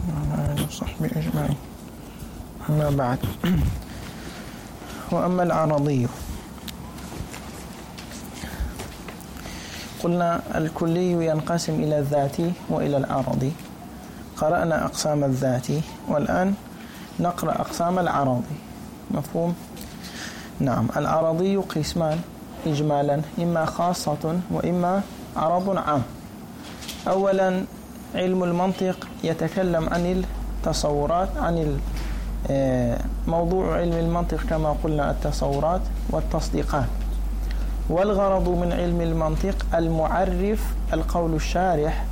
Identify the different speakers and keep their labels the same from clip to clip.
Speaker 1: وعلى وصحبه أجمعين. أما بعد، وأما العرضي، قلنا الكلي ينقسم إلى الذاتي وإلى العرضي. قرأنا أقسام الذاتي، والآن نقرأ أقسام العرضي. مفهوم؟ نعم. العرضي قسمان إجمالا، إما خاصة وإما عرض عام. أولا، علم المنطق يتكلم عن التصورات، عن موضوع علم المنطق كما قلنا التصورات والتصديقات. والغرض من علم المنطق المعرف، القول الشارح،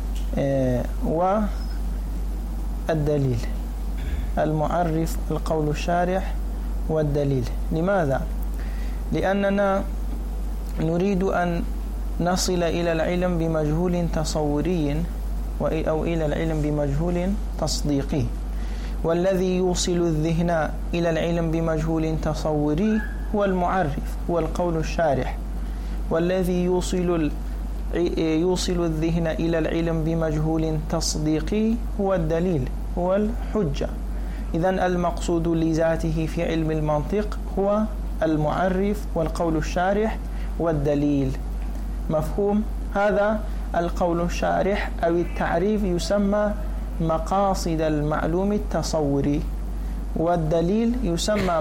Speaker 1: والدليل. المعرف، القول الشارح، والدليل. لماذا؟ لأننا نريد أن نصل إلى العلم بمجهول تصوري أو إلى العلم بمجهول تصديقي. والذي يوصل الذهن إلى العلم بمجهول تصوري هو المعرف، هو القول الشارح. والذي يوصل الذهن إلى العلم بمجهول تصديقي هو الدليل، هو الحجة. إذن المقصود لذاته في علم المنطق هو المعرف والقول الشارح والدليل. مفهوم؟ هذا القول الشارح أو التعريف يسمى مقاصد المعلوم التصوري، والدليل يسمى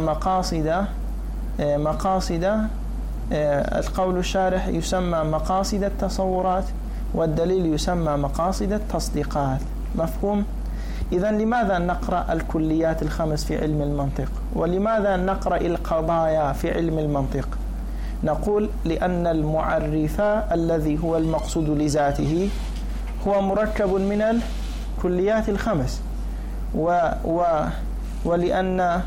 Speaker 1: مقاصد القول الشارح يسمى مقاصد التصورات، والدليل يسمى مقاصد التصديقات. مفهوم؟ إذن لماذا نقرأ الكليات الخمس في علم المنطق؟ ولماذا نقرأ القضايا في علم المنطق؟ نقول لأن المعرف الذي هو المقصود لذاته هو مركب من الكليات الخمس، ولأن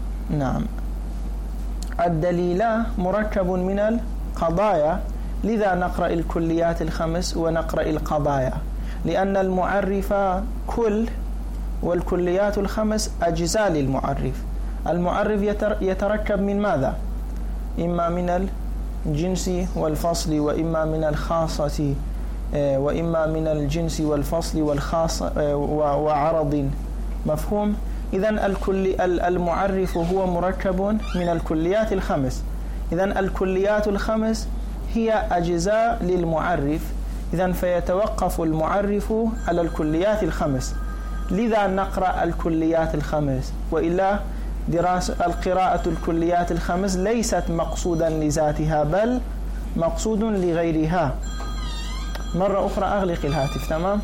Speaker 1: الدليل مركب من القضايا، لذا نقرأ الكليات الخمس ونقرأ القضايا، لأن المعرف كل والكليات الخمس أجزاء للمعرف. المعرف يتركب من ماذا؟ إما من الجنس والفصل، وإما من الخاصة، وإما من الجنس والفصل والخاصة وعرض. مفهوم؟ إذن المعرف هو مركب من الكليات الخمس. إذن الكليات الخمس هي أجزاء للمعرف، إذن فيتوقف المعرف على الكليات الخمس، لذا نقرأ الكليات الخمس. وإلا قراءة الكليات الخمس ليست مقصودا لذاتها، بل مقصود لغيرها. مرة أخرى أغلق الهاتف. تمام؟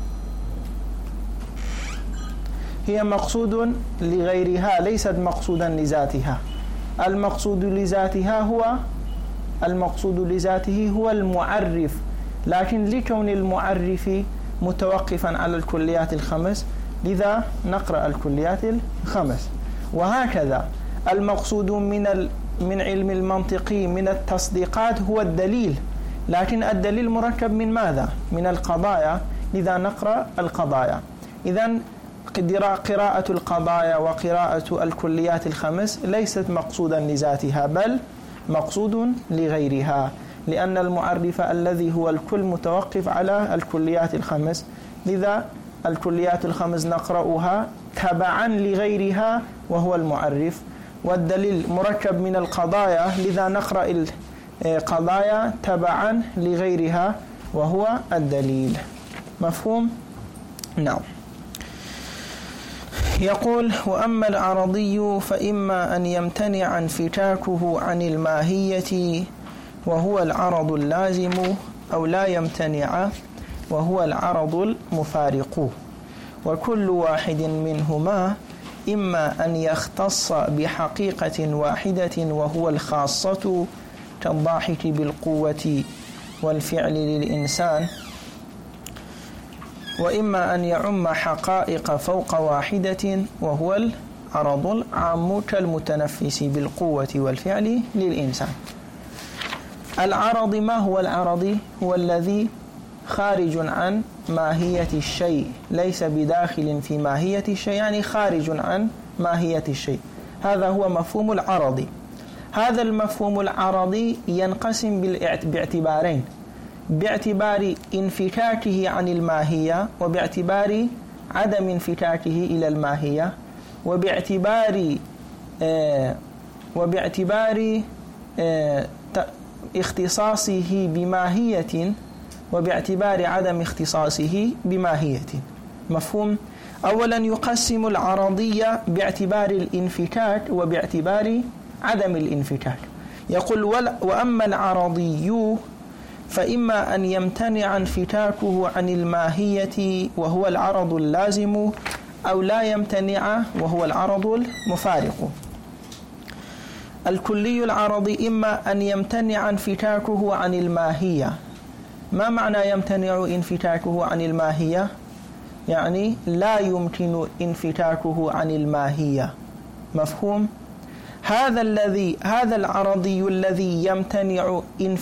Speaker 1: هي مقصود لغيرها، ليست مقصودا لذاتها. المقصود لذاته هو المعرف، لكن لكون المعرف متوقفا على الكليات الخمس، لذا نقرأ الكليات الخمس. وهكذا المقصود من علم المنطق من التصديقات هو الدليل، لكن الدليل مركب من ماذا؟ من القضايا، لذا نقرأ القضايا. إذن قراءة القضايا وقراءة الكليات الخمس ليست مقصودا لذاتها، بل مقصود لغيرها، لأن المعرف الذي هو الكل متوقف على الكليات الخمس، لذا الكليات الخمس نقرأها تبعا لغيرها وهو المعرف. والدليل مركب من القضايا، لذا نقرأ القضايا تبعا لغيرها وهو الدليل. مفهوم؟ نعم. يقول: وأما العرضي فإما أن يمتنع انفكاكه عن الماهية وهو العرض اللازم، أو لا يمتنع وهو العرض المفارق. وكل واحد منهما إما أن يختص بحقيقة واحدة وهو الخاصة كالضاحك بالقوة والفعل للإنسان، وإما أن يعم حقائق فوق واحدة وهو العرض العام كالمتنفس بالقوة والفعل للإنسان. العرض، ما هو العرض؟ هو الذي خارج عن ماهية الشيء، ليس بداخل في ماهية الشيء، يعني خارج عن ماهية الشيء. هذا هو مفهوم العرض. هذا المفهوم العرضي ينقسم باعتبارين: باعتبار انفكاكه عن الماهية، وباعتبار عدم انفتاكه إلى الماهية، وباعتبار اختصاصه بماهية، وباعتبار عدم اختصاصه بماهية. مفهوم؟ أولا يقسم العرضية باعتبار الانفتاك وباعتبار عدم الانفتاك. يقول وأما العرضي فإما أن يمتنع انفتاكه عن الماهية وهو العرض اللازم، أو لا يمتنع وهو العرض المفارق. الكلي العرضي إما أن يمتنع انفتاكه عن الماهية. ما معنى يمتنع انفتاكه عن الماهية؟ يعني لا يمكن انفتاكه عن الماهية. مفهوم؟ هذا العرضي الذي يمتنع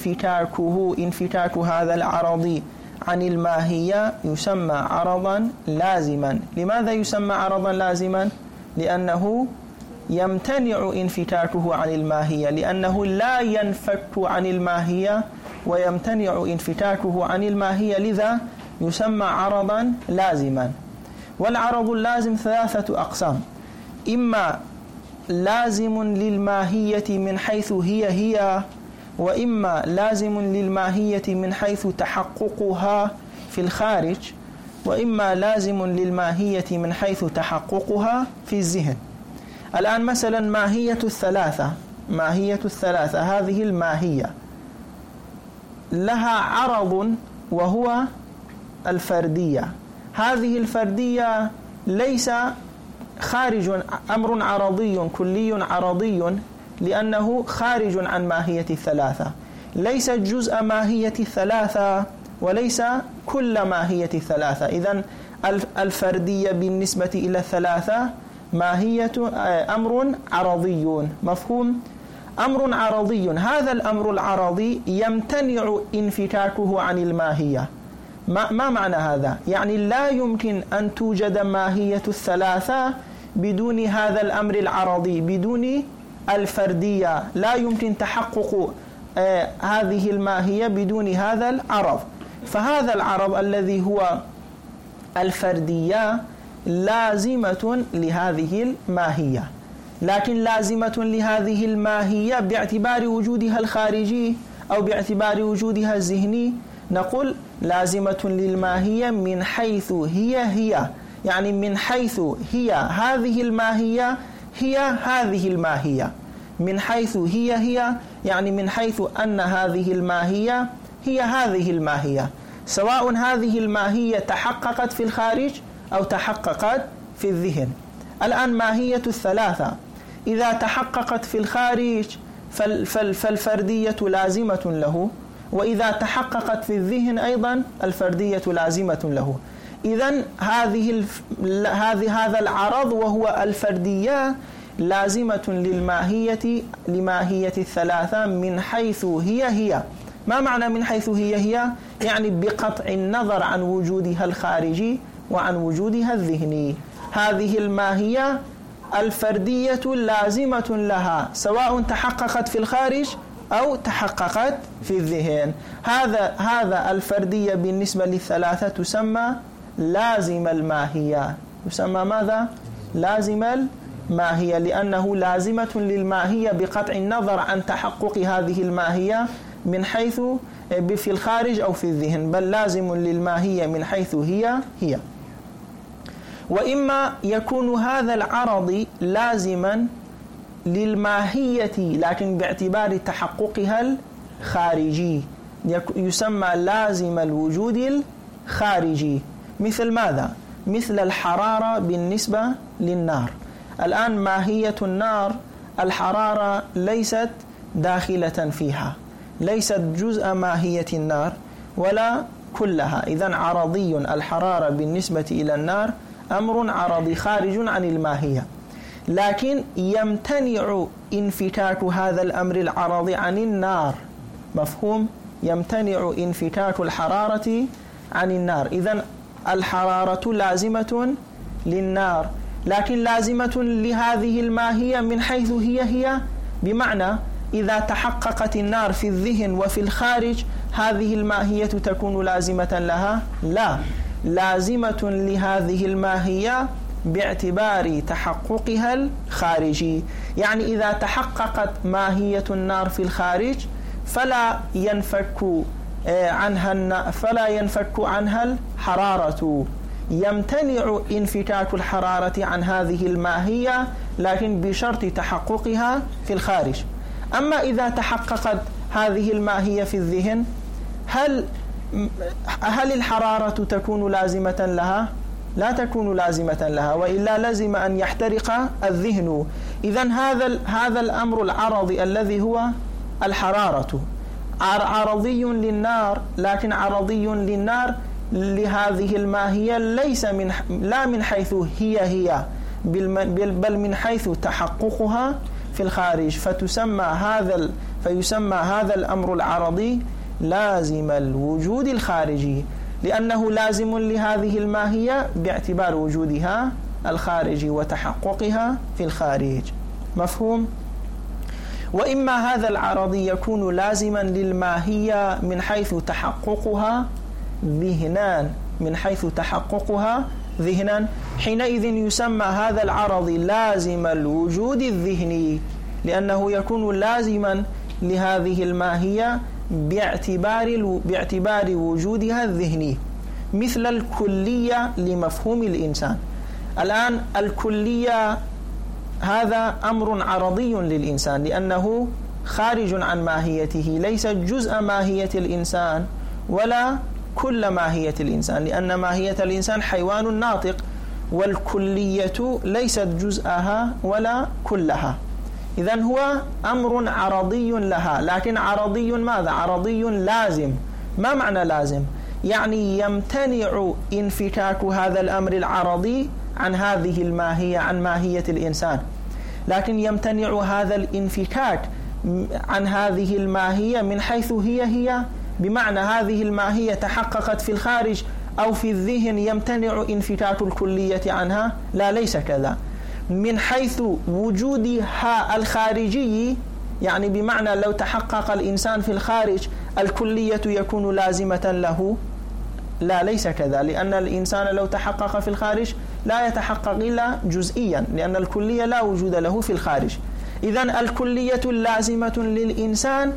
Speaker 1: انفتاك هذا العرضي عن الماهية يسمى عرضا لازما. لماذا يسمى عرضا لازما؟ لأنه يمتنع انفتاكه عن الماهية، لأنه لا ينفك عن الماهية ويمتنع انفتاكه عن الماهية، لذا يسمى عرضا لازما. والعرض اللازم ثلاثة أقسام: إما لازم للماهية من حيث هي، وإما لازم للماهية من حيث تحققها في الخارج، وإما لازم للماهية من حيث تحققها في الذهن. الآن مثلا ماهية الثلاثة هذه الماهية لها عرض وهو الفردية. هذه الفردية ليس خارج، أمر عرضي كلي عرضي، لأنه خارج عن ماهية الثلاثة، ليس جزء ماهية الثلاثة وليس كل ماهية الثلاثة. إذن الفردية بالنسبة إلى الثلاثة ماهية أمر عرضي. مفهوم؟ أمر عرضي، هذا الأمر العرضي يمتنع انفتاكه عن الماهية. ما معنى هذا؟ يعني لا يمكن أن توجد ماهية الثلاثة بدون هذا الأمر العرضي، بدون الفردية. لا يمكن تحقق هذه الماهية بدون هذا العرض. فهذا العرض الذي هو الفردية لازمة لهذه الماهية، لكن لازمة لهذه الماهية باعتبار وجودها الخارجي أو باعتبار وجودها الذهني. نقول لازمة للماهية من حيث هي، يعني من حيث هي هذه الماهية هي هذه الماهية. من حيث هي يعني من حيث أن هذه الماهية هي هذه الماهية، سواء هذه الماهية تحققت في الخارج أو تحققت في الذهن. الآن ماهية الثلاثة إذا تحققت في الخارج فالفردية لازمة له، وإذا تحققت في الذهن أيضا الفردية لازمة له. إذن هذا العرض وهو الفردية لازمة لماهية الثلاثة من حيث هي. ما معنى من حيث هي؟ يعني بقطع النظر عن وجودها الخارجي وعن وجودها الذهني. هذه الماهية الفردية لازمة لها سواء تحققت في الخارج أو تحققت في الذهن. هذا الفردية بالنسبة للثلاثة تسمى لازم الماهية. تسمى ماذا؟ لازم الماهية، لأنه لازمة للماهية بقطع النظر عن تحقق هذه الماهية من حيث في الخارج أو في الذهن، بل لازم للماهية من حيث هي. وإما يكون هذا العرض لازما للماهية لكن باعتبار تحققها الخارجي، يسمى لازم الوجود الخارجي. مثل ماذا؟ مثل الحرارة بالنسبة للنار. الآن ماهية النار الحرارة ليست داخلة فيها، ليست جزء ماهية النار ولا كلها. إذن عرضي الحرارة بالنسبة إلى النار أمر عرضي خارج عن الماهية، لكن يمتنع انفتاك هذا الأمر العرضي عن النار. مفهوم؟ يمتنع انفتاك الحرارة عن النار. إذن الحرارة لازمة للنار لكن لازمة لهذه الماهية من حيث هي، بمعنى إذا تحققت النار في الذهن وفي الخارج هذه الماهية تكون لازمة لها؟ لا، لازمة لهذه الماهية باعتبار تحققها الخارجي. يعني إذا تحققت ماهية النار في الخارج فلا ينفك عنها الحرارة، يمتنع انفكاك الحرارة عن هذه الماهية لكن بشرط تحققها في الخارج. أما إذا تحققت هذه الماهية في الذهن هل الحرارة تكون لازمة لها؟ لا تكون لازمة لها، وإلا لزم أن يحترق الذهن. إذن هذا الأمر العرضي الذي هو الحرارة عرضي للنار، لكن عرضي للنار لهذه الماهية ليس لا من حيث هي بل من حيث تحققها في الخارج، فيسمى هذا الأمر العرضي لازم الوجود الخارجي، لأنه لازم لهذه الماهية باعتبار وجودها الخارجي وتحققها في الخارج. مفهوم؟ وإما هذا العرضي يكون لازما للماهية من حيث تحققها ذهنا، حينئذ يسمى هذا العرضي لازم الوجود الذهني، لأنه يكون لازما لهذه الماهية باعتبار وجودها الذهني، مثل الكلية لمفهوم الإنسان. الآن الكلية هذا أمر عرضي للإنسان لأنه خارج عن ماهيته، ليس جزء ماهية الإنسان ولا كل ماهية الإنسان، لأن ماهية الإنسان حيوان ناطق، والكلية ليست جزءها ولا كلها. إذن هو أمر عرضي لها، لكن عرضي ماذا؟ عرضي لازم. ما معنى لازم؟ يعني يمتنع انفكاك هذا الأمر العرضي عن هذه الماهية، عن ماهية الإنسان، لكن يمتنع هذا الانفكاك عن هذه الماهية من حيث هي بمعنى هذه الماهية تحققت في الخارج أو في الذهن يمتنع انفكاك الكلية عنها. لا، ليس كذا. من حيث وجودها الخارجي، يعني بمعنى لو تحقق الإنسان في الخارج الكلية يكون لازمة له. لا، ليس كذا، لأن الإنسان لو تحقق في الخارج لا يتحقق إلا جزئيا، لأن الكلية لا وجود له في الخارج. إذن الكلية لازمة للإنسان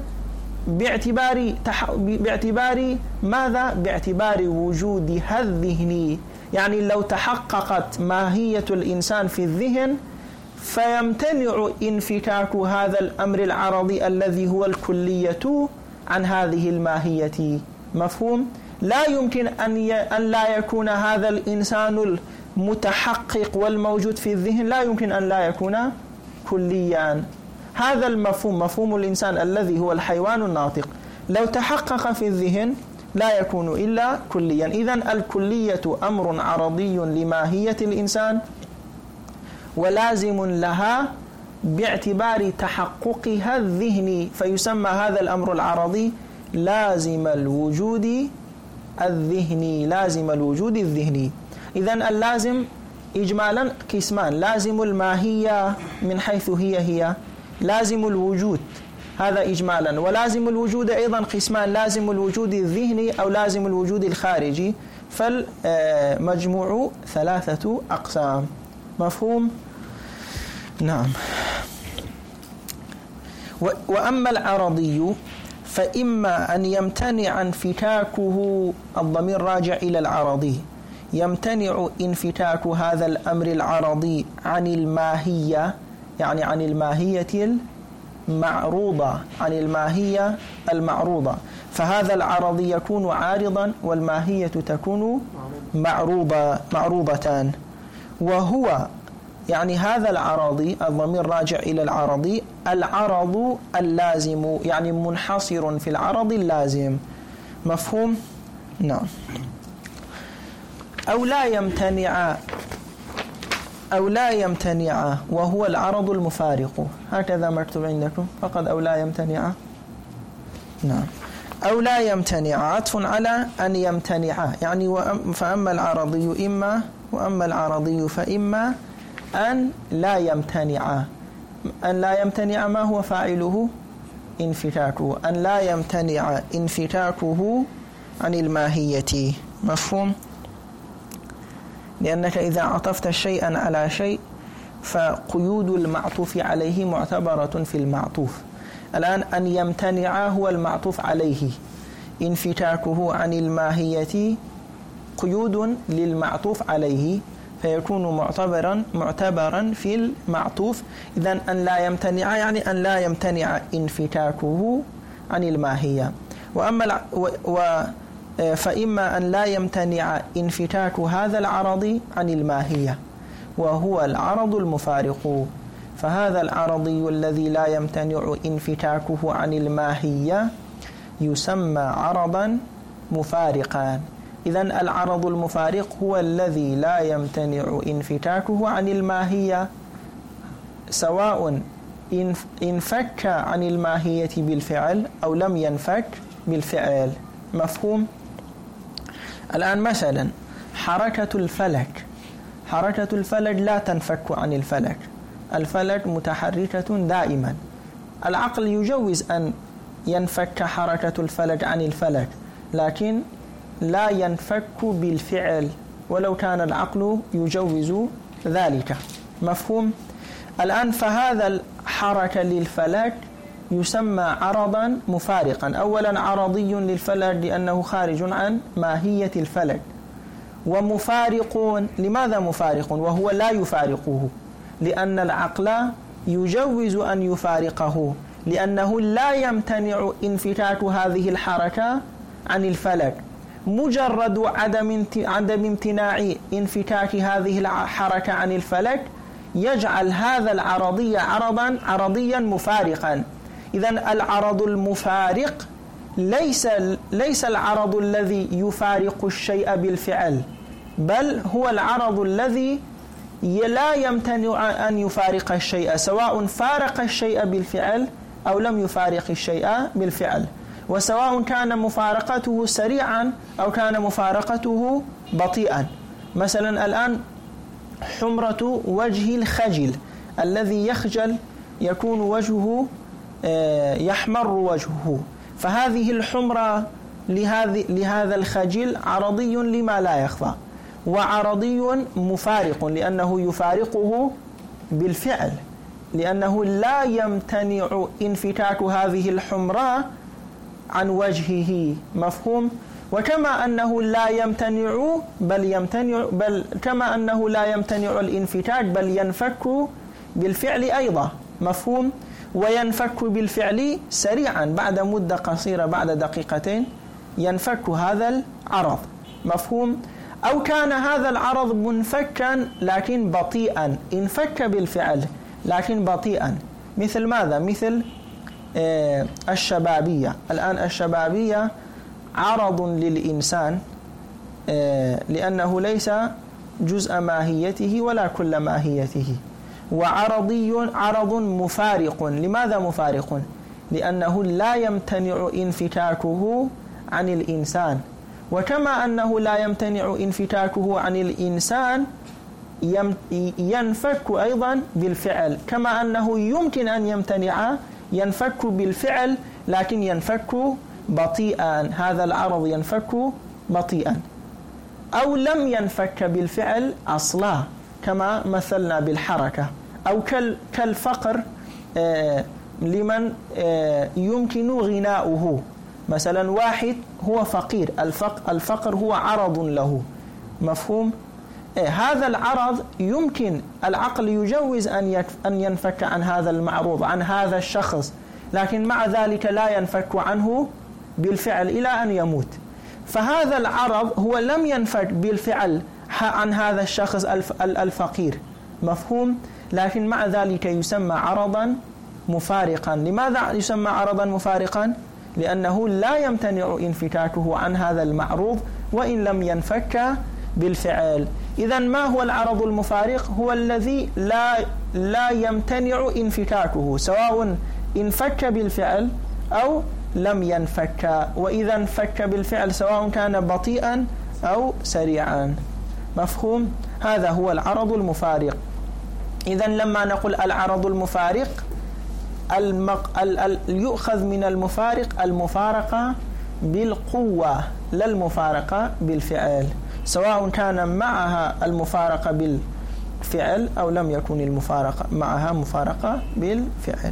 Speaker 1: باعتبار ماذا؟ باعتبار وجودها الذهني. يعني لو تحققت ماهية الإنسان في الذهن فيمتنع انفكاك هذا الأمر العرضي الذي هو الكلية عن هذه الماهية. مفهوم؟ لا يمكن أن لا يكون هذا الإنسان المتحقق والموجود في الذهن لا يمكن أن لا يكون كليا. هذا المفهوم، مفهوم الإنسان الذي هو الحيوان الناطق، لو تحقق في الذهن لا يكون إلا كليا. إذن الكلية أمر عرضي لماهية الإنسان ولازم لها باعتبار تحققها الذهني، فيسمى هذا الأمر العرضي لازم الوجود الذهني. إذن اللازم إجمالا قسمان: لازم الماهية من حيث هي لازم الوجود، هذا إجمالا، ولازم الوجود أيضا قسمان: لازم الوجود الذهني أو لازم الوجود الخارجي، فالمجموع 3 أقسام. مفهوم؟ نعم. وأما العرضي فإما أن يمتنع انفكاكه، الضمير راجع إلى العرضي، يمتنع انفكاك هذا الأمر العرضي عن الماهية، يعني عن الماهية المعروضة، فهذا العرضي يكون عارضا والماهية تكون معروضتان. وهو يعني هذا العرضي، الضمير راجع إلى العرضي، العرض اللازم، يعني منحصر في العرض اللازم. مفهوم؟ نعم. أو لا يمتنع وهو العرض المفارق، هكذا مكتوب عندكم فقط أو لا يمتنع. نعم. أو لا يمتنع عطف على أن يمتنع، يعني فأما العرضي فإما أن لا يمتنع. أن لا يمتنع ما هو فاعله؟ انفكاكه، أن لا يمتنع انفكاكه عن الماهية. مفهوم؟ لأنك إذا عطفت شيئا على شيء فقيود المعطوف عليه معتبرة في المعطوف. الآن أن يمتنع هو المعطوف عليه، انفتاكه عن الماهية قيود للمعطوف عليه فيكون معتبرا في المعطوف. إذن أن لا يمتنع يعني أن لا يمتنع انفتاكه عن الماهية. فإما أن لا يمتنع انفتاك هذا العرض عن الماهية وهو العرض المفارق، فهذا العرضي الذي لا يمتنع انفتاكه عن الماهية يسمى عرضا مفارقا. إذن العرض المفارق هو الذي لا يمتنع انفتاكه عن الماهية سواء انفك عن الماهية بالفعل أو لم ينفك بالفعل. مفهوم؟ الآن مثلا حركة الفلك لا تنفك عن الفلك، الفلك متحركة دائما. العقل يجوز أن ينفك حركة الفلك عن الفلك لكن لا ينفك بالفعل ولو كان العقل يجوز ذلك. مفهوم؟ الآن فهذا الحركة للفلك يسمى عرضا مفارقا. أولا عرضي للفلك لأنه خارج عن ماهية الفلك، ومفارق. لماذا مفارق وهو لا يفارقه؟ لأن العقل يجوز أن يفارقه لأنه لا يمتنع انفتاك هذه الحركة عن الفلك. مجرد عدم امتناع انفتاك هذه الحركة عن الفلك يجعل هذا العرضي عرضيا مفارقا. إذن العرض المفارق ليس العرض الذي يفارق الشيء بالفعل، بل هو العرض الذي لا يمتنع أن يفارق الشيء سواء فارق الشيء بالفعل أو لم يفارق الشيء بالفعل، وسواء كان مفارقته سريعا أو كان مفارقته بطيئا. مثلا الآن حمرة وجه الخجل الذي يخجل يكون وجهه يحمر وجهه، فهذه الحمرة لهذا الخجل عرضي لما لا يخفى، وعرضي مفارق لأنه يفارقه بالفعل، لأنه لا يمتنع انفتاك هذه الحمرة عن وجهه. مفهوم؟ وكما أنه لا يمتنع بل كما أنه لا يمتنع الانفتاك بل ينفك بالفعل أيضا. مفهوم؟ وينفك بالفعل سريعا بعد مدة قصيرة، بعد دقيقتين ينفك هذا العرض. مفهوم؟ أو كان هذا العرض منفكا لكن بطيئا، انفك بالفعل لكن بطيئا. مثل ماذا؟ مثل الشبابية. الآن الشبابية عرض للإنسان لأنه ليس جزء ماهيته ولا كل ماهيته، عرض مفارق. لماذا مفارق؟ لأنه لا يمتنع انفتاكه عن الإنسان، وكما أنه لا يمتنع انفتاكه عن الإنسان ينفك أيضا بالفعل، كما أنه يمكن أن ينفك بالفعل لكن ينفك بطيئا. هذا العرض ينفك بطيئا. أو لم ينفك بالفعل أصلا كما مثلنا بالحركة. أو كالفقر لمن يمكن غناؤه. مثلا واحد هو فقير، الفقر هو عرض له. مفهوم؟ هذا العرض يمكن العقل يجوز أن ينفك عن هذا المعروض، عن هذا الشخص، لكن مع ذلك لا ينفك عنه بالفعل إلى أن يموت. فهذا العرض هو لم ينفك بالفعل عن هذا الشخص الفقير. مفهوم؟ لكن مع ذلك يسمى عرضا مفارقا. لماذا يسمى عرضا مفارقا؟ لأنه لا يمتنع انفكاكه عن هذا المعروض وإن لم ينفك بالفعل. إذن ما هو العرض المفارق؟ هو الذي لا يمتنع انفكاكه سواء انفك بالفعل أو لم ينفك، وإذا انفك بالفعل سواء كان بطيئا أو سريعا. مفهوم؟ هذا هو العرض المفارق. إذن لما نقول العرض المفارق يؤخذ من المفارق المفارقة بالقوة لا المفارقة بالفعل. سواء كان معها المفارقة بالفعل أو لم يكن المفارقة معها مفارقة بالفعل.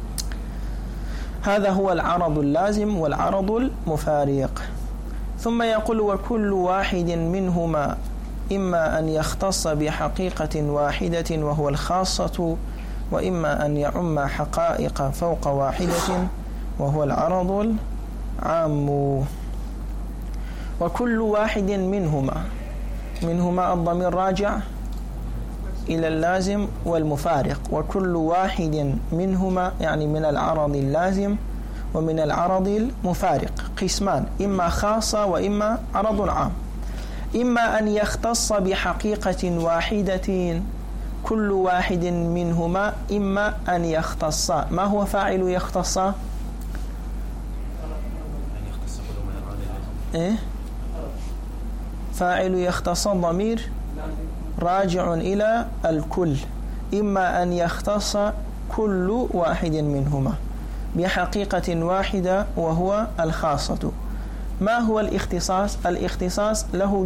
Speaker 1: هذا هو العرض اللازم والعرض المفارق. ثم يقول وكل واحد منهما إما أن يختص بحقيقة واحدة وهو الخاصة، وإما أن يعم حقائق فوق واحدة وهو العرض العام. وكل واحد منهما الضمير راجع إلى اللازم والمفارق. وكل واحد منهما يعني من العرض اللازم ومن العرض المفارق قسمان، إما خاصة وإما عرض عام. إما أن يختص بحقيقة واحدة، كل واحد منهما إما أن يختص. ما هو فاعل يختص؟ فاعل يختص ضمير راجع إلى الكل. إما أن يختص كل واحد منهما بحقيقة واحدة وهو الخاصة. ما هو الاختصاص؟ الاختصاص له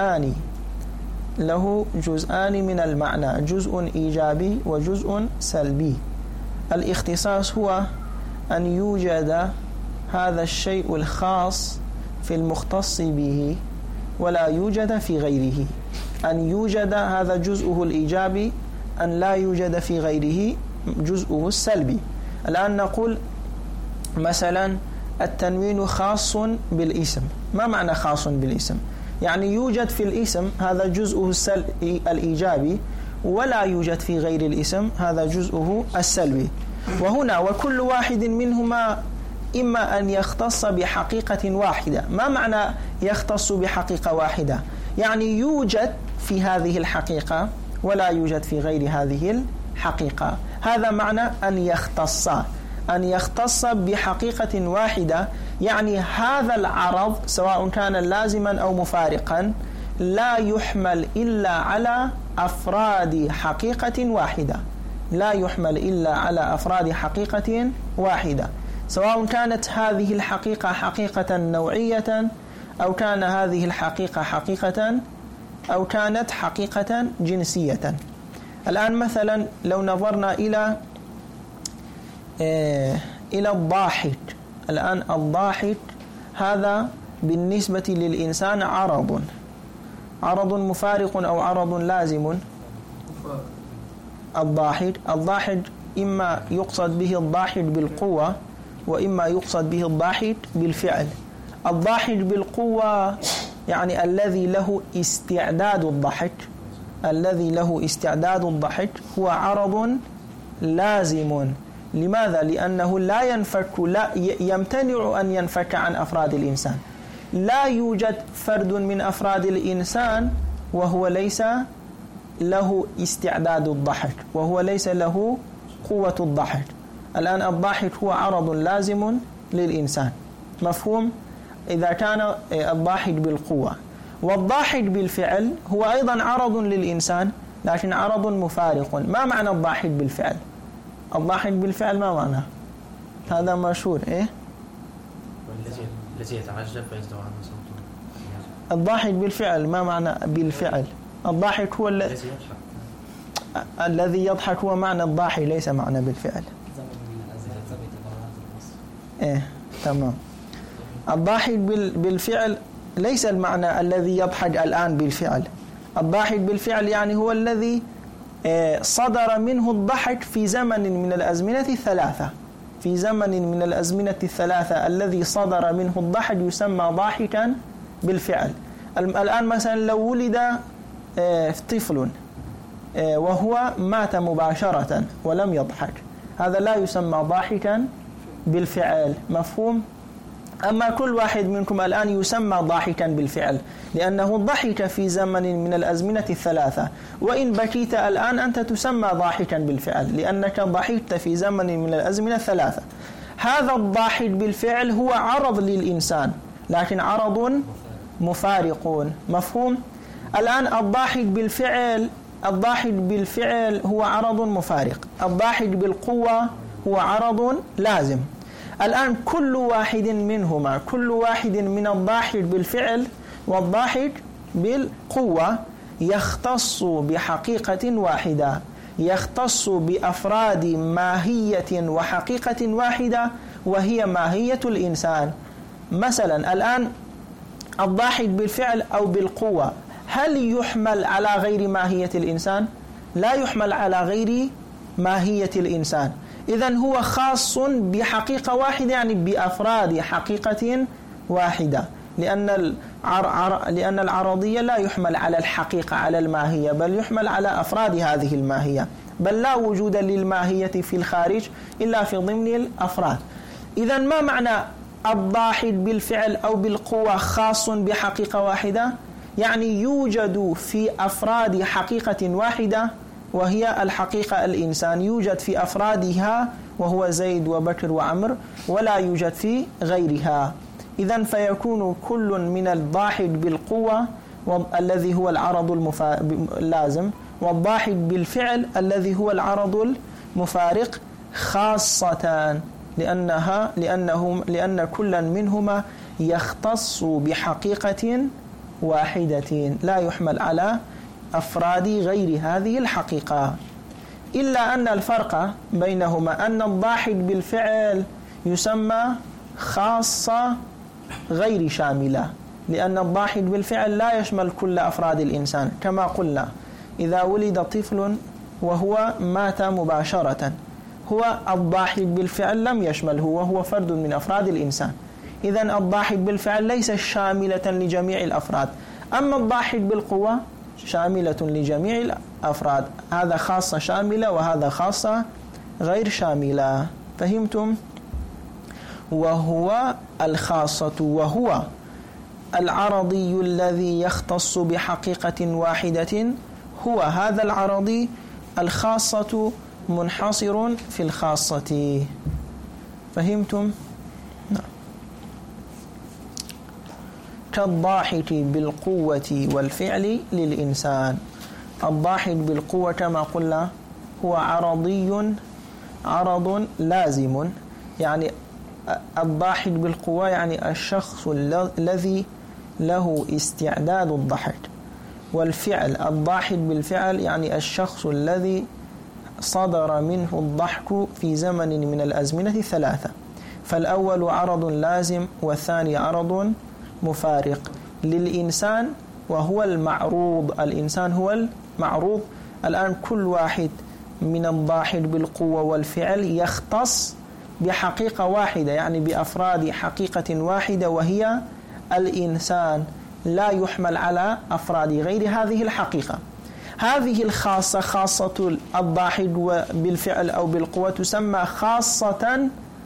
Speaker 1: جزءان من المعنى، جزء إيجابي وجزء سلبي. الاختصاص هو أن يوجد هذا الشيء الخاص في المختص به ولا يوجد في غيره، أن يوجد هذا جزءه الإيجابي، أن لا يوجد في غيره جزءه السلبي. الآن نقول مثلا التنوين خاص بالاسم. ما معنى خاص بالاسم؟ يعني يوجد في الاسم هذا جزءه الإيجابي ولا يوجد في غير الاسم هذا جزءه السلبي. وهنا وكل واحد منهما إما أن يختص بحقيقة واحدة. ما معنى يختص بحقيقة واحدة؟ يعني يوجد في هذه الحقيقة ولا يوجد في غير هذه الحقيقة. هذا معنى أن يختص بحقيقة واحدة، يعني هذا العرض سواء كان لازما أو مفارقا لا يحمل إلا على أفراد حقيقة واحدة، لا يحمل إلا على أفراد حقيقة واحدة، سواء كانت هذه الحقيقة حقيقة نوعية أو كان هذه الحقيقة حقيقة أو كانت حقيقة جنسية. الآن مثلا لو نظرنا إلى الضاحك، الآن الضاحك هذا بالنسبة للإنسان عرض مفارق أو عرض لازم. الضاحك إما يقصد به الضاحك بالقوة وإما يقصد به الضاحك بالفعل. الضاحك بالقوة يعني الذي له استعداد الضحك هو عرض لازم. لماذا؟ لأنه لا يمتنع أن ينفك عن أفراد الإنسان. لا يوجد فرد من أفراد الإنسان وهو ليس له استعداد الضحك وهو ليس له قوة الضحك. الآن الضحك هو عرض لازم للإنسان، مفهوم؟ إذا كان الضحك بالقوة. والضحك بالفعل هو أيضا عرض للإنسان لكن عرض مفارق. ما معنى الضحك بالفعل؟ الضحك بالفعل ما معنى؟ هذا مشهور.
Speaker 2: الذي يتعجب فيصدر عنه صوته.
Speaker 1: الضحك بالفعل ما معنى بالفعل؟ الضحك هو الذي يضحك هو معنى الضحك ليس معنى بالفعل. تمام. الضحك بالفعل ليس المعنى الذي يضحك الآن بالفعل. الضحك بالفعل يعني هو الذي صدر منه الضحك في زمن من الأزمنة الثلاثة، الذي صدر منه الضحك يسمى ضاحكا بالفعل. الآن مثلا لو ولد طفل وهو مات مباشرة ولم يضحك، هذا لا يسمى ضاحكا بالفعل، مفهوم؟ أما كل واحد منكم الآن يسمى ضاحكا بالفعل لأنه ضحك في زمن من الأزمنة الثلاثة. وإن بكيت الآن أنت تسمى ضاحكا بالفعل لأنك ضحكت في زمن من الأزمنة الثلاثة. هذا الضاحك بالفعل هو عرض للإنسان لكن عرض مفارق، مفهوم؟ الآن الضاحك بالفعل هو عرض مفارق، الضاحك بالقوة هو عرض لازم. الآن كل واحد من الضاحك بالفعل والضاحك بالقوة يختص بحقيقة واحدة، يختص بأفراد ماهية وحقيقة واحدة وهي ماهية الإنسان. مثلا الآن الضاحك بالفعل أو بالقوة هل يحمل على غير ماهية الإنسان؟ لا يحمل على غير ماهية الإنسان. إذن هو خاص بحقيقة واحدة، يعني بأفراد حقيقة واحدة، لأن العرضية لا يحمل على الحقيقة على الماهية، بل يحمل على أفراد هذه الماهية، بل لا وجود للماهية في الخارج إلا في ضمن الأفراد. إذن ما معنى الضاحك بالفعل أو بالقوة خاص بحقيقة واحدة؟ يعني يوجد في أفراد حقيقة واحدة وهي الحقيقة الإنسان، يوجد في أفرادها وهو زيد وبكر وعمر، ولا يوجد في غيرها. إذن فيكون كل من الضاحك بالقوة الذي هو العرض اللازم والضاحك بالفعل الذي هو العرض المفارق خاصتان، لأن كل منهما يختص بحقيقة واحدة لا يحمل على أفراد غير هذه الحقيقة. إلا أن الفرق بينهما أن الضاحك بالفعل يسمى خاصة غير شاملة، لأن الضاحك بالفعل لا يشمل كل أفراد الإنسان. كما قلنا إذا ولد طفل وهو مات مباشرة، هو الضاحك بالفعل لم يشمله وهو فرد من أفراد الإنسان. إذن الضاحك بالفعل ليس شاملة لجميع الأفراد، أما الضاحك بالقوة شاملة لجميع الأفراد. هذا خاصة شاملة وهذا خاصة غير شاملة. فهمتم؟ وهو الخاصة وهو العرضي الذي يختص بحقيقة واحدة، هو هذا العرضي الخاصة منحصر في الخاصة. فهمتم؟ نعم. كالضاحك بالقوة والفعل للإنسان. الضاحك بالقوة كما قلنا هو عرض لازم، يعني الضاحك بالقوة يعني الشخص الذي له استعداد الضحك، والفعل الضاحك بالفعل يعني الشخص الذي صدر منه الضحك في زمن من الأزمنة الثلاثة. فالأول عرض لازم والثاني عرض مفارق للإنسان وهو المعروض. الإنسان هو المعروض. الآن كل واحد من الضاحك بالقوة والفعل يختص بحقيقة واحدة، يعني بأفراد حقيقة واحدة وهي الإنسان، لا يحمل على أفراد غير هذه الحقيقة. هذه الخاصة خاصة الضاحك بالفعل أو بالقوة تسمى خاصة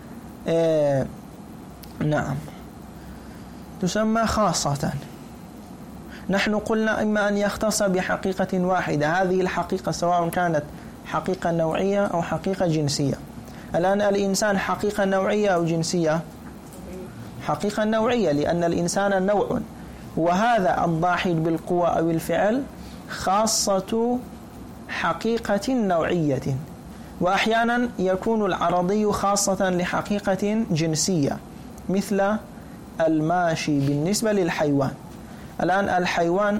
Speaker 1: نعم تسمى خاصة. نحن قلنا إما أن يختص بحقيقة واحدة، هذه الحقيقة سواء كانت حقيقة نوعية أو حقيقة جنسية. الآن الإنسان حقيقة نوعية أو جنسية؟ حقيقة نوعية، لأن الإنسان نوع، وهذا الضاحك بالقوة أو الفعل خاصة حقيقة نوعية. وأحيانا يكون العرضي خاصة لحقيقة جنسية مثل الماشي بالنسبة للحيوان. الآن الحيوان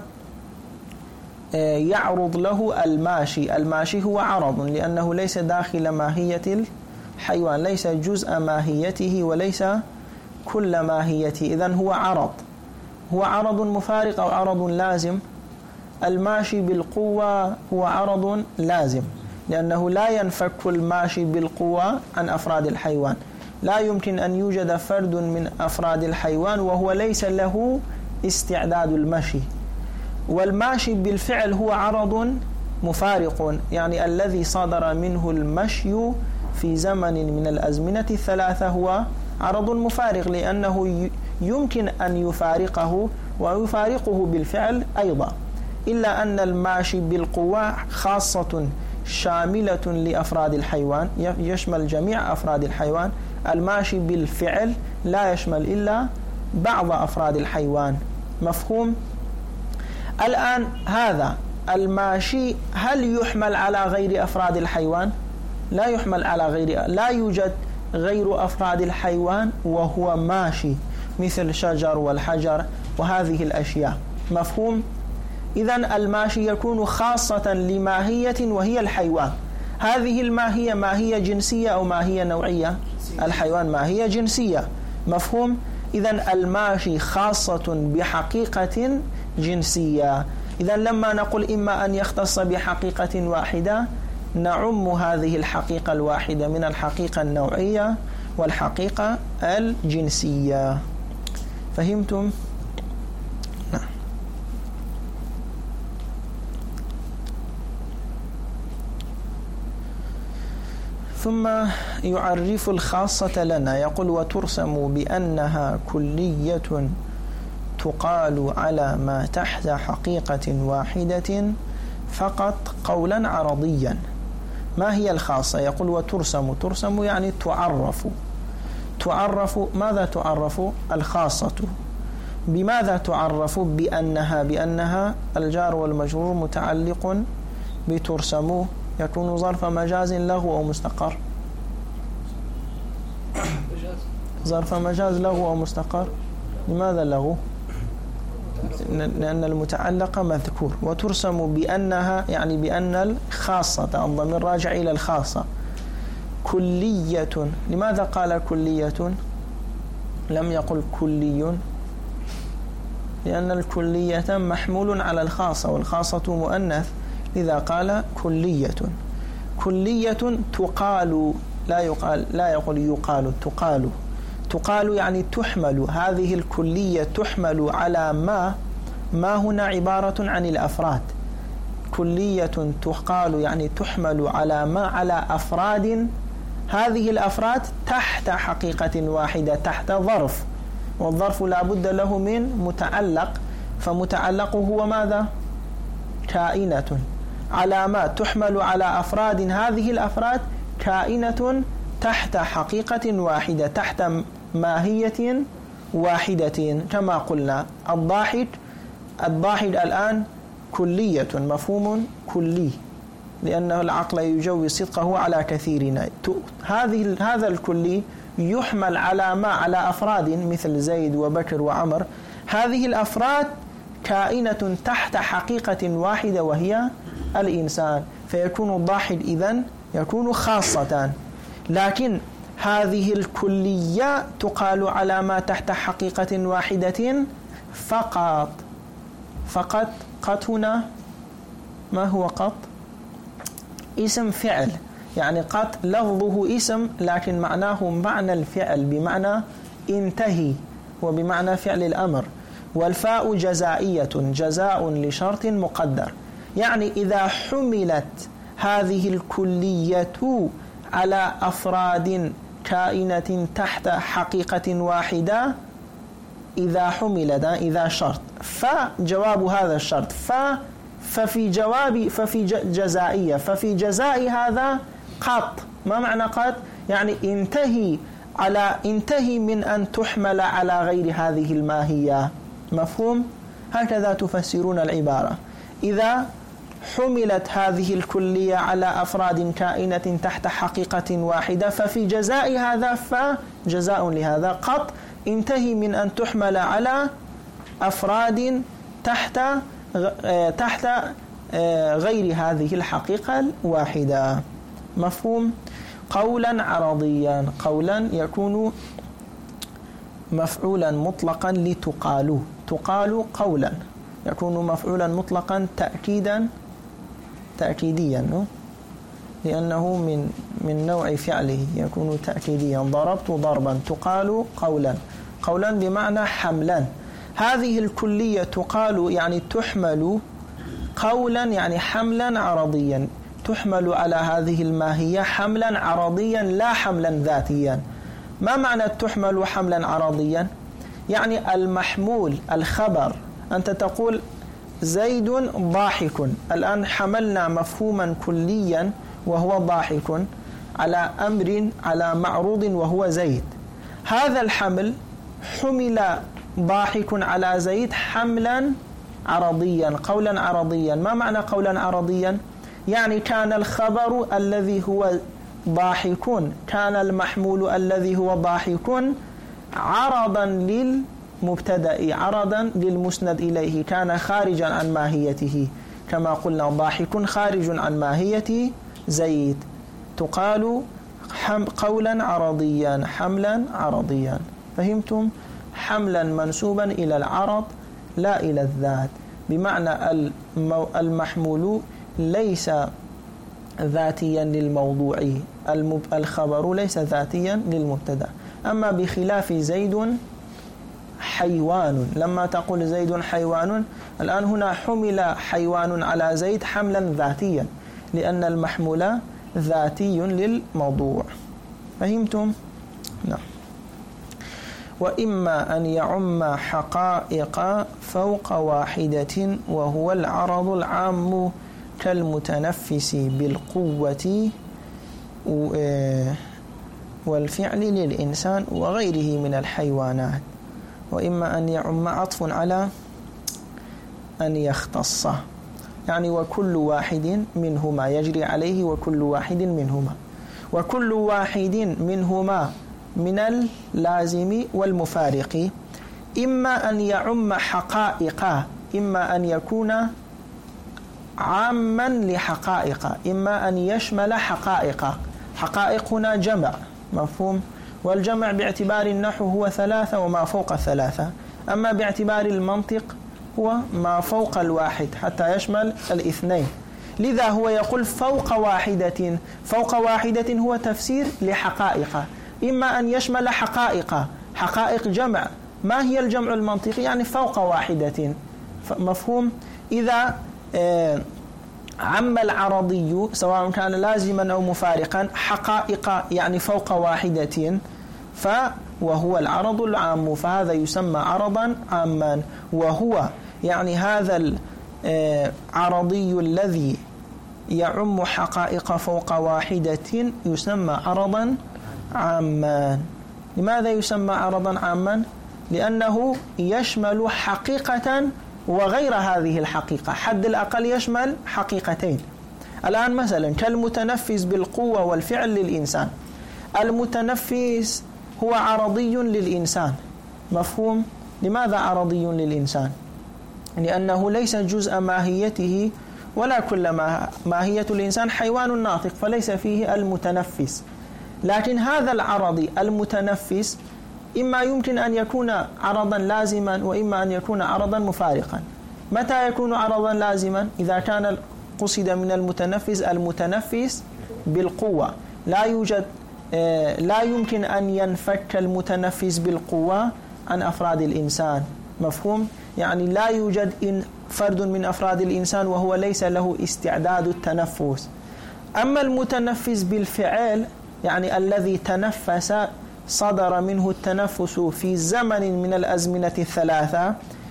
Speaker 1: يعرض له الماشي، الماشي هو عرض لأنه ليس داخل ماهية الحيوان، ليس جزء ماهيته وليس كل ماهيته، إذن هو عرض مفارق أو عرض لازم. الماشي بالقوة هو عرض لازم لأنه لا ينفك الماشي بالقوة عن أفراد الحيوان، لا يمكن أن يوجد فرد من أفراد الحيوان وهو ليس له استعداد المشي. والماشي بالفعل هو عرض مفارق، يعني الذي صدر منه المشي في زمن من الأزمنة الثلاثة هو عرض مفارق، لأنه يمكن أن يفارقه ويفارقه بالفعل أيضا. إلا أن الماشي بالقوة خاصة شاملة لأفراد الحيوان، يشمل جميع أفراد الحيوان. الماشي بالفعل لا يشمل إلا بعض أفراد الحيوان. مفهوم؟ الآن هذا الماشي هل يحمل على غير أفراد الحيوان؟ لا يحمل على غير، لا يوجد غير أفراد الحيوان وهو ماشي، مثل الشجر والحجر وهذه الأشياء. مفهوم؟ إذن الماشي يكون خاصة لماهية وهي الحيوان. هذه الماهية ماهية جنسية أو ماهية نوعية؟ الحيوان ماهية جنسية. مفهوم؟ إذن الماشي خاصة بحقيقة جنسية. إذن لما نقول إما أن يختص بحقيقة واحدة نعم هذه الحقيقة الواحدة من الحقيقة النوعية والحقيقة الجنسية. فهمتم؟ نعم. ثم يعرف الخاصة لنا، يقول وترسم بأنها كلية تقال على ما تحت حقيقة واحدة فقط قولا عرضيا. ما هي الخاصة؟ يقول وترسم، ترسم يعني تعرف. تعرف ماذا تعرف؟ الخاصة. بماذا تعرف؟ بأنها الجار والمجرور متعلق بترسم، يكون ظرف مجاز له أو مستقر. ظرف مجاز له أو مستقر. لماذا له؟ لأن المتعلق مذكور. وترسم بأنها يعني بأن الخاصة، الضمير راجع إلى الخاصة. كلية، لماذا قال كلية؟ لم يقل كلي، لأن الكلية محمول على الخاصة والخاصة مؤنث، لذا قال كلية. كلية تقال، لا يقول يقال، تقال. تقال يعني تحمل. هذه الكلية تحمل على ما هنا عبارة عن الأفراد. كلية تقال يعني تحمل على ما، على أفراد. هذه الأفراد تحت حقيقة واحدة، تحت ظرف، والظرف لا بد له من متعلق، فمتعلقه هو ماذا؟ كائنة. علامات تحمل على أفراد، هذه الأفراد كائنة تحت حقيقة واحدة، تحت ماهية واحدة. كما قلنا الضاحك الآن كلية، مفهوم كلي، لأنه العقل يجوز صدقه على كثيرنا. هذا الكلي يحمل على ما، على أفراد مثل زيد وبكر وعمر. هذه الأفراد كائنة تحت حقيقة واحدة وهي الإنسان، فيكون الضاحك إذن يكون خاصة. لكن هذه الكلية تقال على ما تحت حقيقة واحدة فقط. قط هنا ما هو قط؟ اسم فعل، يعني قط لفظه اسم لكن معناه معنى الفعل، بمعنى انتهي وبمعنى فعل الأمر. والفاء جزائية، جزاء لشرط مقدر. يعني إذا حملت هذه الكلية على أفراد كائنة تحت حقيقة واحدة، إذا حملت، إذا شرط، فجواب هذا الشرط ففي جزائية، ففي جزاء هذا قط. ما معنى قط؟ يعني انتهي من أن تحمل على غير هذه الماهية. مفهوم؟ هكذا تفسرون العبارة. إذا حملت هذه الكلية على أفراد كائنة تحت حقيقة واحدة ففي جزاء هذا فجزاء لهذا قط، انتهي من أن تحمل على أفراد تحت غير هذه الحقيقة الواحدة. مفهوم؟ قولا عرضيا، قولا يكون مفعولا مطلقا لتقال. تقال قولا يكون مفعولا مطلقا تأكيديا، لأنه من نوع فعله يكون تأكيديا. ضربت ضربا، تقال قولا بمعنى حملا. هذه الكلية تقال يعني تحمل قولا، يعني حملا عرضيا، تحمل على هذه الماهية حملا عرضيا لا حملا ذاتيا. ما معنى تحمل حملا عرضيا؟ يعني المحمول، الخبر، أنت تقول زيد ضاحك، الآن حملنا مفهوما كليا وهو ضاحك على أمر، على معروض وهو زيد. هذا الحمل حمل ضاحك على زيد حملا عرضيا، قولا عرضيا. ما معنى قولا عرضيا؟ يعني كان الخبر الذي هو ضاحك، كان المحمول الذي هو ضاحك عرضا المبتدأ عرضا للمسند إليه كان خارجا عن ماهيته، كما قلنا ضاحك خارج عن ماهية زيد، تقال قولا عرضيا حملا عرضيا. فهمتم؟ حملا منسوبا إلى العرض لا إلى الذات، بمعنى المحمول ليس ذاتيا للموضوع، الخبر ليس ذاتيا للمبتدأ. أما بخلاف زيد حيوان، لما تقول زيد حيوان، الآن هنا حمل حيوان على زيد حملا ذاتيا، لأن المحمول ذاتي للموضوع. فهمتم؟ نعم. وإما أن يعم حقائق فوق واحدة وهو العرض العام كالمتنفس بالقوة والفعل للإنسان وغيره من الحيوانات. وإما أن يعم عطف على أن يختص، يعني وكل واحد منهما يجري عليه وكل واحد منهما، وكل واحد منهما من اللازم والمفارق. إما أن يعم حقائق، إما أن يكون عاما لحقائق، إما أن يشمل حقائق. حقائق هنا جمع، مفهوم؟ والجمع باعتبار النحو هو 3 وما فوق 3، أما باعتبار المنطق هو ما فوق الواحد حتى يشمل 2. لذا هو يقول فوق واحدة. فوق واحدة هو تفسير لحقائق، إما أن يشمل حقائق، حقائق جمع. ما هي الجمع المنطقي؟ يعني فوق واحدة، مفهوم؟ إذا عم العرضي سواء كان لازما أو مفارقا حقائق يعني فوق واحدة، وهو العرض العام، فهذا يسمى عرضا عاما. وهو يعني هذا العرضي الذي يعم حقائق فوق واحدة يسمى عرضا عاما. لماذا يسمى عرضا عاما؟ لأنه يشمل حقيقة وغير هذه الحقيقة، حد الأقل يشمل حقيقتين. الآن مثلا كالمتنفس بالقوة والفعل للإنسان، المتنفس هو عرضي للإنسان، مفهوم؟ لماذا عرضي للإنسان؟ لأنه ليس جزء ماهيته ولا كل ماهية الإنسان حيوان ناطق، فليس فيه المتنفس. لكن هذا العرضي المتنفس إما يمكن أن يكون عرضا لازما وإما أن يكون عرضا مفارقا. متى يكون عرضا لازما؟ إذا كان قصد من المتنفس بالقوة. لا يمكن أن ينفك المتنفس بالقوة عن أفراد الإنسان، مفهوم؟ يعني لا يوجد فرد من أفراد الإنسان وهو ليس له استعداد التنفس. أما المتنفس بالفعل يعني الذي تنفس صدر منه التنفس في زمن من الأزمنة الثلاثة،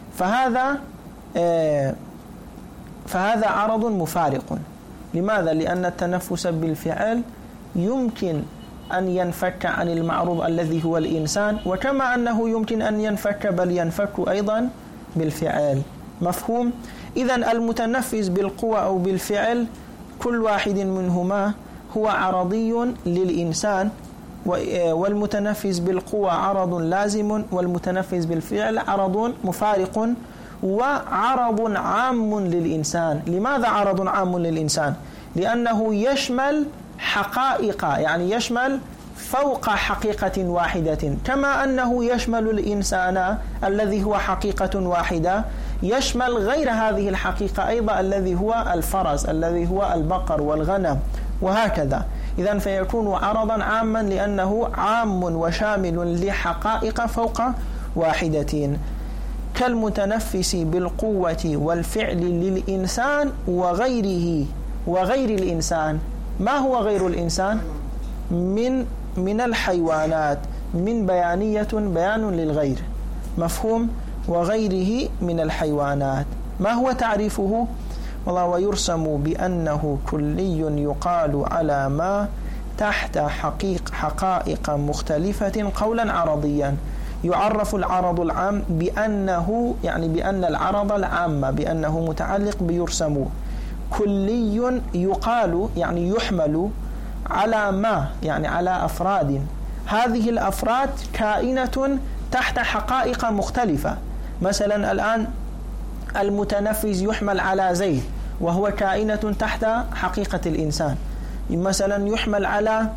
Speaker 1: فهذا عرض مفارق. لماذا؟ لأن التنفس بالفعل يمكن أن ينفك عن المعروض الذي هو الإنسان، وكما أنه يمكن أن ينفك بل ينفك أيضا بالفعل، مفهوم؟ إذن المتنفس بالقوة أو بالفعل كل واحد منهما هو عرضي للإنسان، والمتنفس بالقوة عرض لازم، والمتنفس بالفعل عرض مفارق وعرض عام للإنسان. لماذا عرض عام للإنسان؟ لأنه يشمل حقائق، يعني يشمل فوق حقيقة واحدة، كما أنه يشمل الإنسان الذي هو حقيقة واحدة، يشمل غير هذه الحقيقة أيضا الذي هو الفرس، الذي هو البقر والغنم، وهكذا. إذن فيكون عرضا عاما لأنه عام وشامل لحقائق فوق واحدة. كالمتنفس بالقوة والفعل للإنسان وغيره، وغير الإنسان. ما هو غير الإنسان؟ من الحيوانات، من بيان للغير، مفهوم؟ وغيره من الحيوانات. ما هو تعريفه؟ والله ويرسم بأنه كلي يقال على ما تحت حقائق مختلفة قولا عرضيا. يعرف العرض العام بأنه، يعني بأن العرض العام بأنه متعلق بيرسم. كلي يقال يعني يحمل على ما، يعني على أفراد، هذه الأفراد كائنة تحت حقائق مختلفة. مثلا الآن المتنفس يحمل على زيد وهو كائنة تحت حقيقة الإنسان. مثلا يحمل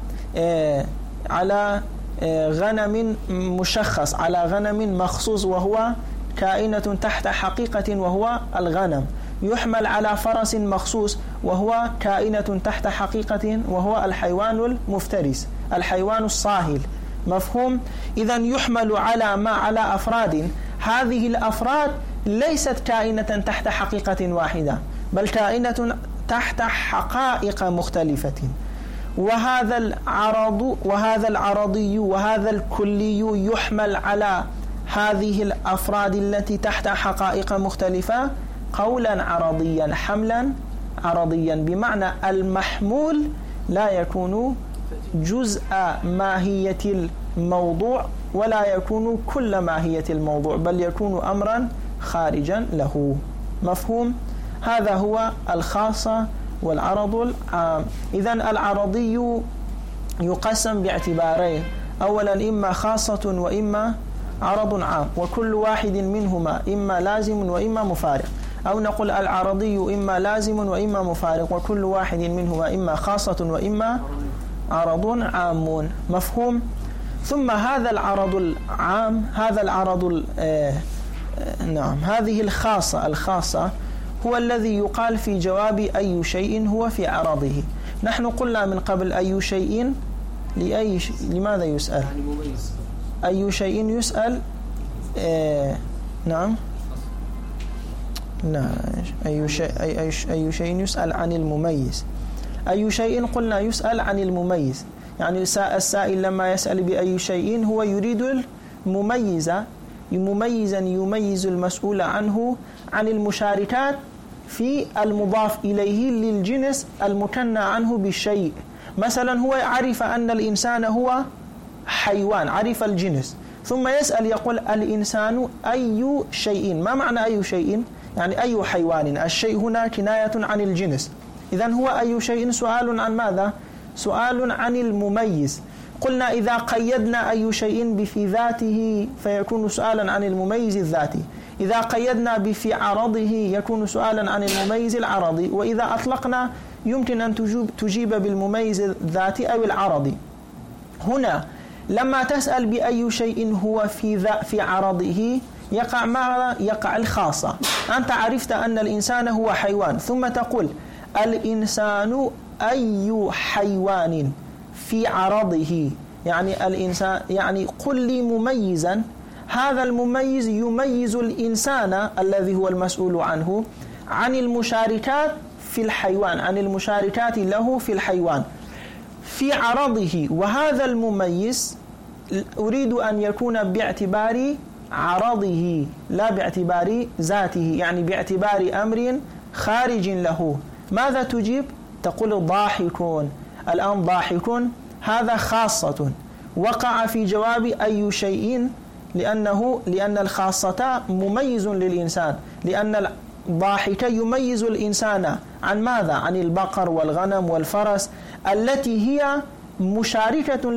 Speaker 1: على غنم مشخص، على غنم مخصوص وهو كائنة تحت حقيقة وهو الغنم. يحمل على فرس مخصوص وهو كائنة تحت حقيقة وهو الحيوان المفترس، الحيوان الصاهل. مفهوم؟ إذن يحمل على أفراد، هذه الأفراد ليست كائنة تحت حقيقة واحدة بل كائنة تحت حقائق مختلفة. وهذا العرضي وهذا الكلي يحمل على هذه الأفراد التي تحت حقائق مختلفة قولا عرضيا، حملا عرضيا، بمعنى المحمول لا يكون جزء ماهية الموضوع ولا يكون كل ماهية الموضوع بل يكون أمرا خارجا له. مفهوم؟ هذا هو الخاصة والعرض العام. إذن العرضي يقسم باعتبارين: أولا إما خاصة وإما عرض عام، وكل واحد منهما إما لازم وإما مفارق، أو نقول العرضي إما لازم وإما مفارق، وكل واحد منهما إما خاصة وإما عرض عام. مفهوم؟ ثم هذا العرض العام، هذا العرض هذه الخاصة هو الذي يقال في جواب أي شيء هو في عرضه. نحن قلنا من قبل أي شيء لماذا يسأل؟ أي شيء يسأل نعم أي شيء يسأل عن المميز. أي شيء قلنا يسأل عن المميز، يعني السائل لما يسأل بأي شيء هو يريد المميزة، مميزا يميز المسؤول عنه عن المشاركات في المضاف إليه للجنس المكنى عنه بالشيء. مثلا هو عرف أن الإنسان هو حيوان، عرف الجنس، ثم يسأل يقول الإنسان أي شيء. ما معنى أي شيء؟ يعني أي حيوان. الشيء هنا كناية عن الجنس. إذن هو أي شيء سؤال عن ماذا؟ سؤال عن المميز. قلنا إذا قيدنا أي شيء بفي ذاته فيكون سؤالا عن المميز الذاتي، إذا قيدنا بفي عرضه يكون سؤالا عن المميز العرضي، وإذا أطلقنا يمكن أن تجيب بالمميز الذاتي أو العرضي. هنا لما تسأل بأي شيء هو في عرضه يقع ماذا؟ يقع الخاصة. أنت عرفت أن الإنسان هو حيوان، ثم تقول الإنسان أي حيوان في عرضه، يعني الإنسان، يعني قل لي مميزا، هذا المميز يميز الإنسان الذي هو المسؤول عنه عن المشاركات في الحيوان، عن المشاركات له في الحيوان في عرضه. وهذا المميز أريد أن يكون باعتبار عرضه لا باعتبار ذاته، يعني باعتبار أمر خارج له. ماذا تجيب؟ تقول ضاحكون. الآن ضاحكون هذا خاصة وقع في جواب أي شيء لأن الخاصة مميز للإنسان، لأن الضاحك يميز الإنسان عن ماذا؟ عن البقر والغنم والفرس التي هي مشاركة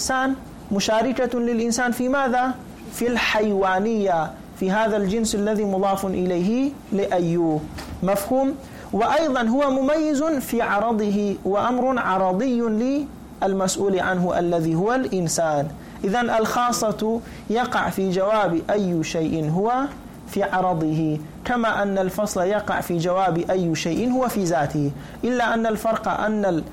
Speaker 1: للإنسان في ماذا؟ في الحيوانية، في هذا الجنس الذي مضاف إليه لأيوب. مفهوم؟ وأيضا هو مميز في عرضه وأمر عرضي للمسؤول عنه الذي هو الإنسان. إذن الخاصة يقع في جواب أي شيء هو في عرضه، كما أن الفصل يقع في جواب أي شيء هو في ذاته، إلا أن الفرق أن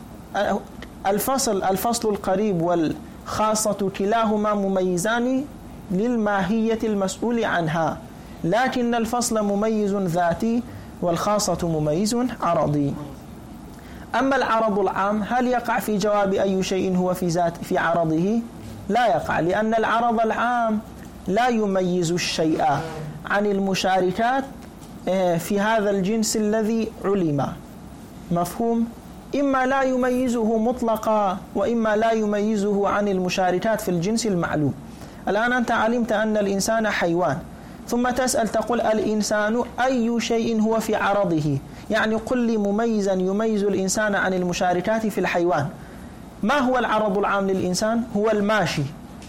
Speaker 1: الفصل القريب والخاصة كلاهما مميزان للماهية المسؤول عنها، لكن الفصل مميز ذاتي والخاصة مميز عرضي. أما العرض العام هل يقع في جواب أي شيء هو في عرضه؟ لا يقع، لأن العرض العام لا يميز الشيء عن المشاركات في هذا الجنس الذي علم. مفهوم؟ إما لا يميزه مطلقا وإما لا يميزه عن المشاركات في الجنس المعلوم. الآن أنت علمت أن الإنسان حيوان، ثم تسأل تقول الإنسان أي شيء هو في عرضه، يعني قل لي مميزا يميز الإنسان عن المشاركات في الحيوان. ما هو العرض العام للإنسان؟ هو الماشي،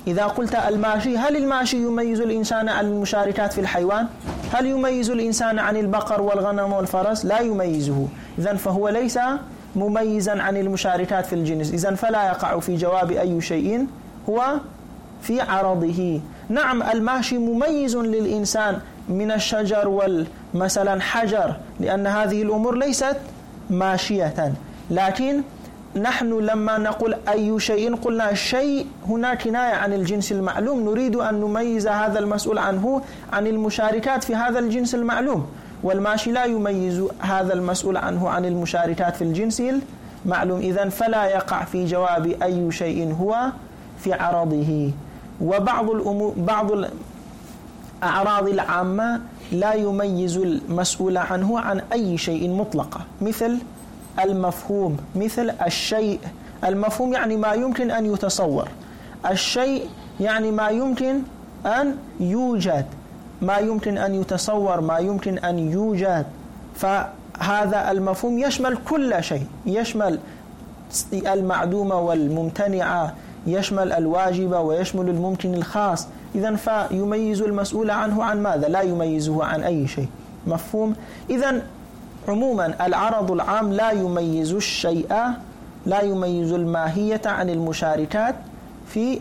Speaker 1: إذا قلت الماشي، هل الماشي يميز الإنسان عن المشاركات في الحيوان؟ هل يميز الإنسان عن البقر والغنم والفرس؟ لا يميزه. إذن فهو ليس مميزا عن المشاركات في الجنس، إذن فلا يقع في جواب أي شيء هو في عرضه. نعم الماشي مميز للإنسان من الشجر والمثلا حجر، لأن هذه الأمور ليست ماشية، لكن نحن لما نقول أي شيء قلنا الشيء هنا كناية عن الجنس المعلوم، نريد أن نميز هذا المسؤول عنه عن المشاركات في هذا الجنس المعلوم، والماشي لا يميز هذا المسؤول عنه عن المشاركات في الجنس المعلوم، إذن فلا يقع في جواب أي شيء هو في عرضه. وبعض الأمور بعض الأعراض العامة لا يميز المسؤول عنه عن أي شيء مطلقة، مثل المفهوم، مثل الشيء. المفهوم يعني ما يمكن أن يتصور، الشيء يعني ما يمكن أن يوجد، ما يمكن أن يتصور، ما يمكن أن يوجد. فهذا المفهوم يشمل كل شيء، يشمل المعدومة والممتنعة، يشمل الواجبة ويشمل الممكن الخاص. إذن فيميز المسؤول عنه عن ماذا؟ لا يميزه عن أي شيء. مفهوم؟ إذن عموما العرض العام لا يميز الشيء، لا يميز الماهية عن المشاركات في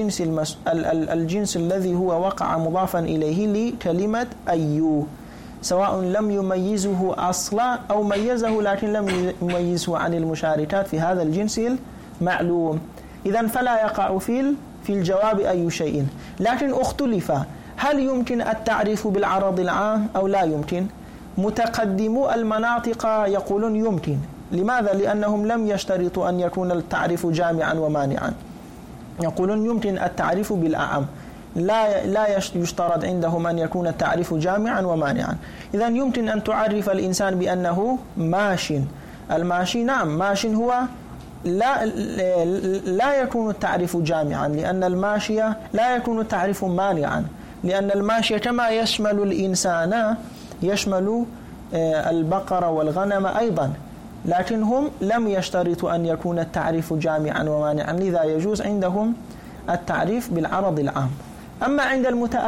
Speaker 1: الجنس الذي هو وقع مضافا إليه لكلمة أيو، سواء لم يميزه أصلا أو ميزه لكن لم يميزه عن المشاركات في هذا الجنس المعلوم. إذن فلا يقع في الجواب أي شيء. لكن اختلف، هل يمكن التعريف بالعرض العام أو لا يمكن؟ متقدمو المناطق يقولون يمكن. لماذا؟ لأنهم لم يشترطوا أن يكون التعريف جامعا ومانعا، يقولون يمكن التعريف بالأعم، لا يشترط عندهم أن يكون التعريف جامعا ومانعا. إذن يمكن أن تعرف الإنسان بأنه ماش. الماشي نعم ماش هو لا يكون التعريف جامعا، لأن الماشية لا يكون التعريف مانعا، لأن الماشية كما يشمل الإنسان يشمل البقرة والغنم أيضا، لكن هم لم يشترطوا أن يكون التعريف جامعا ومانعا، لذا يجوز عندهم التعريف بالعرض العام. أما عند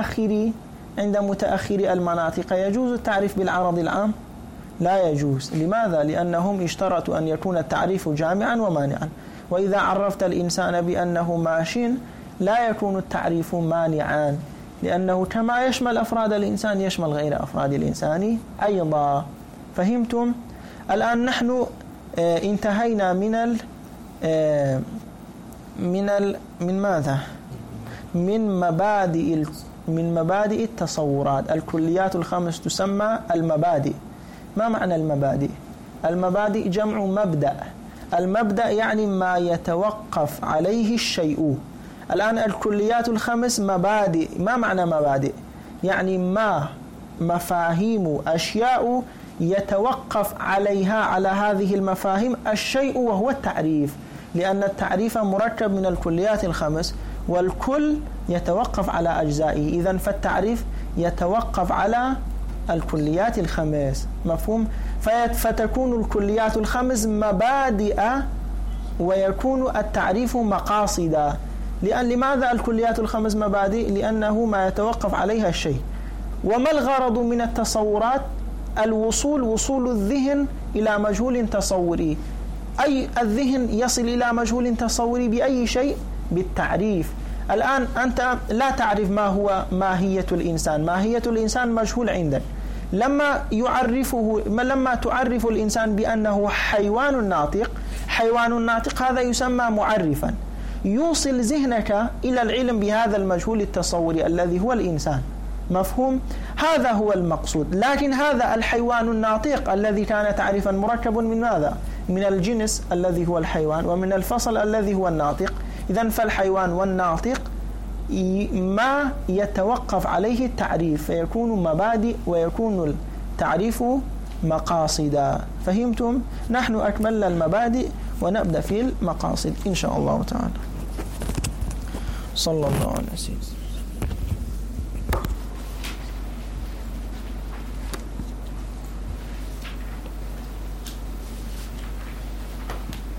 Speaker 1: متأخري المناطق يجوز التعريف بالعرض العام؟ لا يجوز. لماذا؟ لأنهم اشترطوا أن يكون التعريف جامعا ومانعا، وإذا عرفت الإنسان بأنه ماش لا يكون التعريف مانعا، لأنه كما يشمل أفراد الإنسان يشمل غير أفراد الإنسان أيضا. فهمتم؟ الآن نحن انتهينا من ماذا؟ من مبادئ التصورات. الكليات الخمس تسمى المبادئ. ما معنى المبادئ؟ المبادئ جمع مبدأ. المبدأ يعني ما يتوقف عليه الشيء. الآن الكليات الخمس مبادئ. ما معنى مبادئ؟ يعني ما مفاهيم أشياء يتوقف عليها على هذه المفاهيم الشيء وهو التعريف، لأن التعريف مركب من الكليات الخمس والكل يتوقف على أجزائه، إذن فالتعريف يتوقف على الكليات الخمس. مفهوم؟ فتكون الكليات الخمس مبادئ ويكون التعريف مقاصدا. لماذا الكليات الخمس مبادئ؟ لأنه ما يتوقف عليها الشيء. وما الغرض من التصورات؟ وصول الذهن إلى مجهول تصوري. أي الذهن يصل إلى مجهول تصوري بأي شيء؟ بالتعريف. الآن أنت لا تعرف ما هو ماهية الإنسان. ماهية الإنسان مجهول عندك. لما تعرف الإنسان بأنه حيوان ناطق، هذا يسمى معرفا، يوصل ذهنك إلى العلم بهذا المجهول التصوري الذي هو الإنسان. مفهوم؟ هذا هو المقصود. لكن هذا الحيوان الناطق الذي كان تعريفا مركب من ماذا؟ من الجنس الذي هو الحيوان ومن الفصل الذي هو الناطق. إذن فالحيوان والناطق ما يتوقف عليه التعريف، فيكون مبادئ ويكون التعريف مقاصدا. فهمتم؟ نحن أكملنا المبادئ ونبدأ في المقاصد إن شاء الله تعالى. صلى الله عليه وسلم.